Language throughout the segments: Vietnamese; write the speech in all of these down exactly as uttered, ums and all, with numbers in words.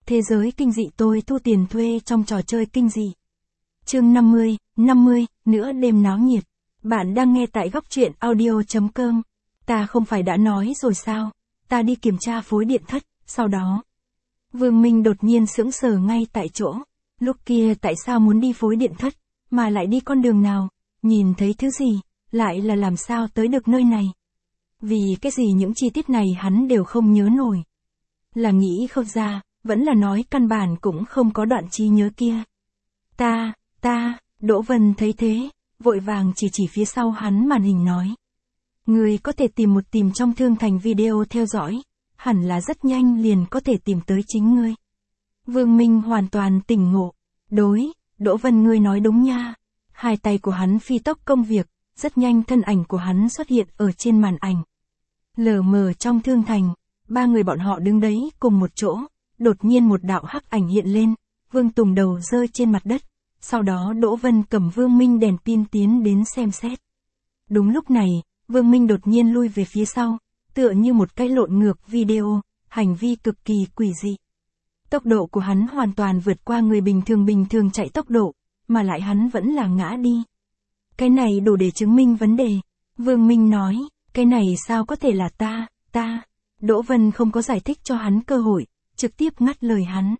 Thế giới kinh dị tôi thu tiền thuê trong trò chơi kinh dị. Chương năm mươi, năm mươi, nửa đêm náo nhiệt. Bạn đang nghe tại góc truyện audio chấm com. Ta không phải đã nói rồi sao? Ta đi kiểm tra phối điện thất, sau đó. Vương Minh đột nhiên sững sờ ngay tại chỗ. Lúc kia tại sao muốn đi phối điện thất, mà lại đi con đường nào? Nhìn thấy thứ gì, lại là làm sao tới được nơi này? Vì cái gì những chi tiết này hắn đều không nhớ nổi. Là nghĩ không ra, vẫn là nói căn bản cũng không có đoạn trí nhớ kia. Ta, ta, Đỗ Vân thấy thế, vội vàng chỉ chỉ phía sau hắn màn hình nói. Người có thể tìm một tìm trong thương thành video theo dõi, hẳn là rất nhanh liền có thể tìm tới chính ngươi. Vương Minh hoàn toàn tỉnh ngộ. Đối, Đỗ Vân ngươi nói đúng nha. Hai tay của hắn phi tốc công việc, rất nhanh thân ảnh của hắn xuất hiện ở trên màn ảnh. Lờ mờ trong thương thành, ba người bọn họ đứng đấy cùng một chỗ, đột nhiên một đạo hắc ảnh hiện lên, Vương Tùng đầu rơi trên mặt đất, sau đó Đỗ Vân cầm Vương Minh đèn pin tiến đến xem xét. Đúng lúc này, Vương Minh đột nhiên lui về phía sau, tựa như một cái lộn ngược video, hành vi cực kỳ quỷ dị. Tốc độ của hắn hoàn toàn vượt qua người bình thường bình thường chạy tốc độ, mà lại hắn vẫn là ngã đi. Cái này đủ để chứng minh vấn đề. Vương Minh nói, cái này sao có thể là ta, ta. Đỗ Vân không có giải thích cho hắn cơ hội, trực tiếp ngắt lời hắn.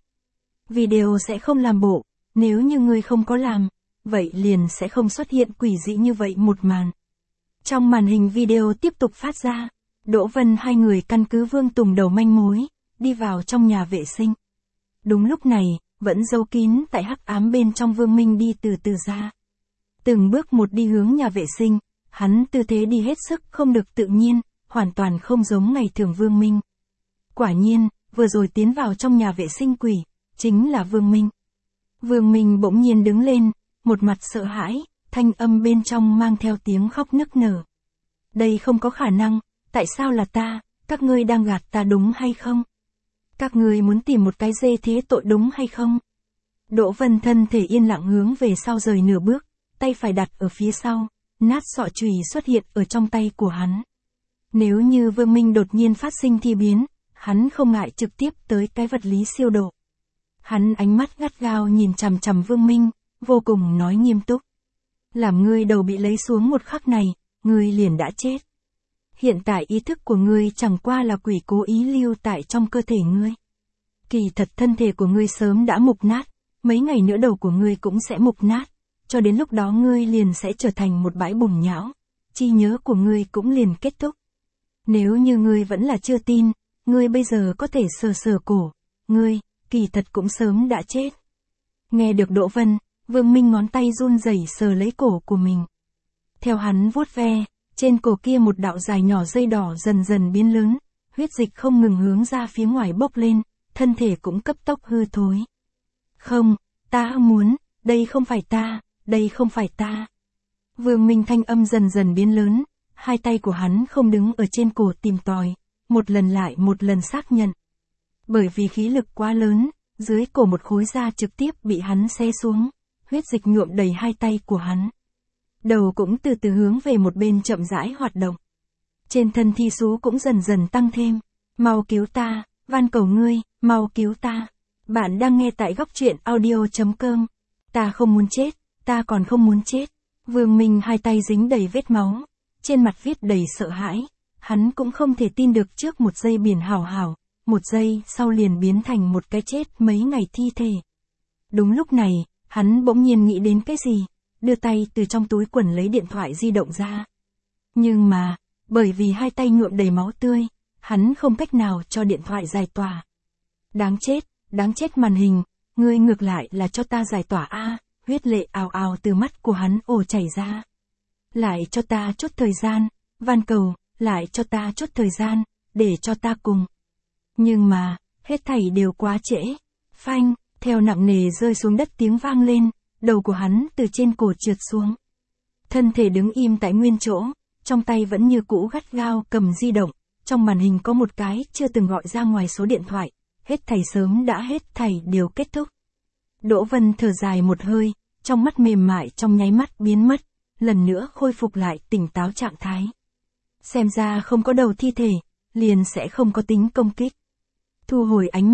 Video sẽ không làm bộ, nếu như ngươi không có làm, vậy liền sẽ không xuất hiện quỷ dị như vậy một màn. Trong màn hình video tiếp tục phát ra, Đỗ Vân hai người căn cứ Vương Tùng đầu manh mối, đi vào trong nhà vệ sinh. Đúng lúc này, vẫn giấu kín tại hắc ám bên trong Vương Minh đi từ từ ra. Từng bước một đi hướng nhà vệ sinh, hắn tư thế đi hết sức không được tự nhiên, hoàn toàn không giống ngày thường Vương Minh. Quả nhiên, vừa rồi tiến vào trong nhà vệ sinh quỷ, chính là Vương Minh. Vương Minh bỗng nhiên đứng lên, một mặt sợ hãi, thanh âm bên trong mang theo tiếng khóc nức nở. Đây không có khả năng, tại sao là ta, các ngươi đang gạt ta đúng hay không? Các ngươi muốn tìm một cái dê thế tội đúng hay không? Đỗ Vân thân thể yên lặng hướng về sau rời nửa bước, tay phải đặt ở phía sau, nát sọ chùy xuất hiện ở trong tay của hắn. Nếu như Vương Minh đột nhiên phát sinh thi biến, hắn không ngại trực tiếp tới cái vật lý siêu độ. Hắn ánh mắt gắt gao nhìn chằm chằm Vương Minh, vô cùng nói nghiêm túc. Làm ngươi đầu bị lấy xuống một khắc này, ngươi liền đã chết. Hiện tại ý thức của ngươi chẳng qua là quỷ cố ý lưu tại trong cơ thể ngươi. Kỳ thật thân thể của ngươi sớm đã mục nát, mấy ngày nữa đầu của ngươi cũng sẽ mục nát, cho đến lúc đó ngươi liền sẽ trở thành một bãi bùn nhão, chi nhớ của ngươi cũng liền kết thúc. Nếu như ngươi vẫn là chưa tin, ngươi bây giờ có thể sờ sờ cổ, ngươi, kỳ thật cũng sớm đã chết. Nghe được Đỗ Vân, Vương Minh ngón tay run rẩy sờ lấy cổ của mình. Theo hắn vuốt ve, trên cổ kia một đạo dài nhỏ dây đỏ dần dần biến lớn, huyết dịch không ngừng hướng ra phía ngoài bốc lên, thân thể cũng cấp tốc hư thối. Không, ta muốn, đây không phải ta, đây không phải ta. Vương Minh thanh âm dần dần biến lớn, hai tay của hắn không đứng ở trên cổ tìm tòi, một lần lại một lần xác nhận. Bởi vì khí lực quá lớn, dưới cổ một khối da trực tiếp bị hắn xé xuống, huyết dịch nhuộm đầy hai tay của hắn. Đầu cũng từ từ hướng về một bên chậm rãi hoạt động. Trên thân thi số cũng dần dần tăng thêm. Mau cứu ta, van cầu ngươi, mau cứu ta. Bạn đang nghe tại góc truyện audio chấm com. Ta không muốn chết, ta còn không muốn chết. Vương Minh hai tay dính đầy vết máu, trên mặt viết đầy sợ hãi. Hắn cũng không thể tin được trước một giây biển hảo hảo, một giây sau liền biến thành một cái chết mấy ngày thi thể. Đúng lúc này, hắn bỗng nhiên nghĩ đến cái gì, đưa tay từ trong túi quần lấy điện thoại di động ra. Nhưng mà, bởi vì hai tay nhuộm đầy máu tươi, hắn không cách nào cho điện thoại giải tỏa. Đáng chết, đáng chết màn hình, ngươi ngược lại là cho ta giải tỏa a, huyết lệ ào ào từ mắt của hắn ồ chảy ra. Lại cho ta chút thời gian, van cầu, lại cho ta chút thời gian, để cho ta cùng. Nhưng mà, hết thảy đều quá trễ. Phanh, theo nặng nề rơi xuống đất tiếng vang lên, đầu của hắn từ trên cổ trượt xuống. Thân thể đứng im tại nguyên chỗ, trong tay vẫn như cũ gắt gao cầm di động, trong màn hình có một cái chưa từng gọi ra ngoài số điện thoại, hết thảy sớm đã hết thảy đều kết thúc. Đỗ Vân thở dài một hơi, trong mắt mềm mại trong nháy mắt biến mất, lần nữa khôi phục lại tỉnh táo trạng thái. Xem ra không có đầu thi thể, liền sẽ không có tính công kích. Thu hồi ánh mắt,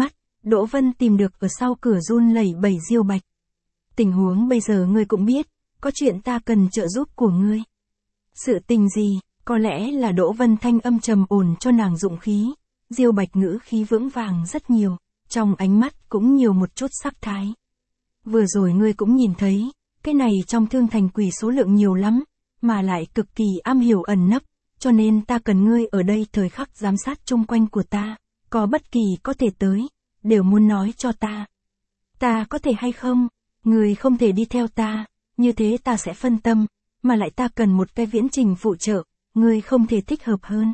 Đỗ Vân tìm được ở sau cửa run lẩy bẩy Diêu Bạch. Tình huống bây giờ ngươi cũng biết, có chuyện ta cần trợ giúp của ngươi. Sự tình gì? Có lẽ là Đỗ Vân thanh âm trầm ổn cho nàng dụng khí. Diêu Bạch ngữ khí vững vàng rất nhiều, trong ánh mắt cũng nhiều một chút sắc thái. Vừa rồi ngươi cũng nhìn thấy, cái này trong Thương Thành quỷ số lượng nhiều lắm, mà lại cực kỳ am hiểu ẩn nấp, cho nên ta cần ngươi ở đây thời khắc giám sát chung quanh của ta, có bất kỳ có thể tới, đều muốn nói cho ta. Ta có thể hay không? Ngươi không thể đi theo ta, như thế ta sẽ phân tâm, mà lại ta cần một cái viễn trình phụ trợ, ngươi không thể thích hợp hơn.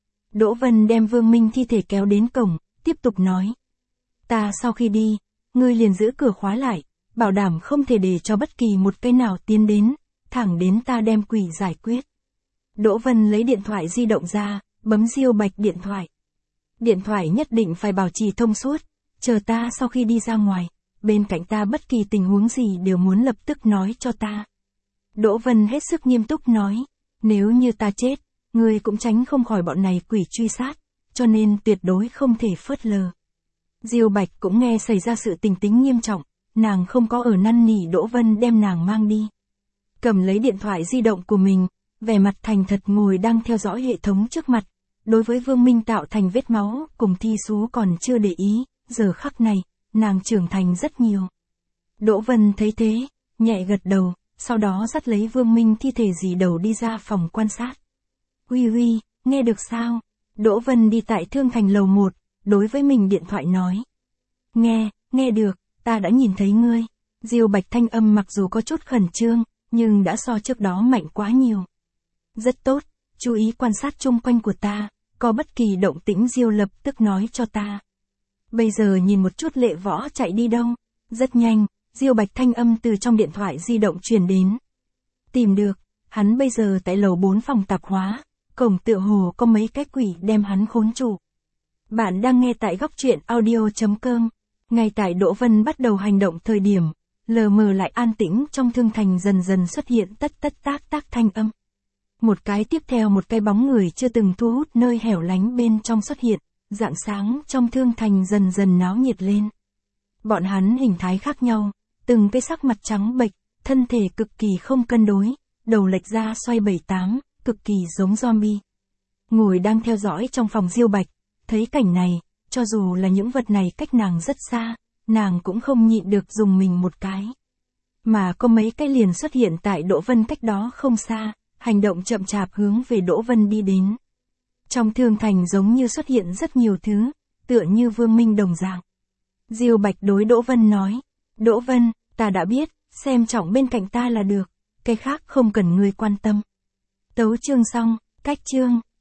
Đỗ Vân đem Vương Minh thi thể kéo đến cổng, tiếp tục nói. Ta sau khi đi, ngươi liền giữ cửa khóa lại, bảo đảm không thể để cho bất kỳ một cái nào tiến đến, thẳng đến ta đem quỷ giải quyết. Đỗ Vân lấy điện thoại di động ra, bấm Diêu Bạch điện thoại. Điện thoại nhất định phải bảo trì thông suốt, chờ ta sau khi đi ra ngoài, bên cạnh ta bất kỳ tình huống gì đều muốn lập tức nói cho ta. Đỗ Vân hết sức nghiêm túc nói, nếu như ta chết, ngươi cũng tránh không khỏi bọn này quỷ truy sát, cho nên tuyệt đối không thể phớt lờ. Diêu Bạch cũng nghe xảy ra sự tình tính nghiêm trọng, nàng không có ở năn nỉ Đỗ Vân đem nàng mang đi. Cầm lấy điện thoại di động của mình, vẻ mặt thành thật ngồi đang theo dõi hệ thống trước mặt. Đối với Vương Minh tạo thành vết máu cùng thi sú còn chưa để ý, giờ khắc này, nàng trưởng thành rất nhiều. Đỗ Vân thấy thế, nhẹ gật đầu, sau đó dắt lấy Vương Minh thi thể dì đầu đi ra phòng quan sát. Huy Huy, nghe được sao? Đỗ Vân đi tại Thương Thành lầu một, đối với mình điện thoại nói. Nghe, nghe được, ta đã nhìn thấy ngươi. Diêu Bạch thanh âm mặc dù có chút khẩn trương, nhưng đã so trước đó mạnh quá nhiều. Rất tốt, chú ý quan sát chung quanh của ta, có bất kỳ động tĩnh Diêu lập tức nói cho ta. Bây giờ nhìn một chút Lệ Võ chạy đi đâu. Rất nhanh, Diêu Bạch thanh âm từ trong điện thoại di động truyền đến. Tìm được, hắn bây giờ tại lầu bốn phòng tạp hóa, cổng tựa hồ có mấy cái quỷ đem hắn khốn trụ. Bạn đang nghe tại góc truyện audio chấm com. Ngay tại Đỗ Vân bắt đầu hành động thời điểm, lờ mờ lại an tĩnh trong Thương Thành dần dần xuất hiện tất tất tác tác thanh âm. Một cái tiếp theo một cái bóng người chưa từng thu hút nơi hẻo lánh bên trong xuất hiện, rạng sáng trong Thương Thành dần dần náo nhiệt lên. Bọn hắn hình thái khác nhau, từng cái sắc mặt trắng bệch, thân thể cực kỳ không cân đối, đầu lệch ra xoay bảy tám, cực kỳ giống zombie. Ngồi đang theo dõi trong phòng Diêu Bạch, thấy cảnh này, cho dù là những vật này cách nàng rất xa, nàng cũng không nhịn được dùng mình một cái. Mà có mấy cái liền xuất hiện tại Đỗ Vân cách đó không xa, hành động chậm chạp hướng về Đỗ Vân đi đến. Trong Thương Thành giống như xuất hiện rất nhiều thứ, tựa như Vương Minh đồng dạng. Diêu Bạch đối Đỗ Vân nói, Đỗ Vân, ta đã biết, xem trọng bên cạnh ta là được, cái khác không cần ngươi quan tâm. Tấu chương xong, cách chương.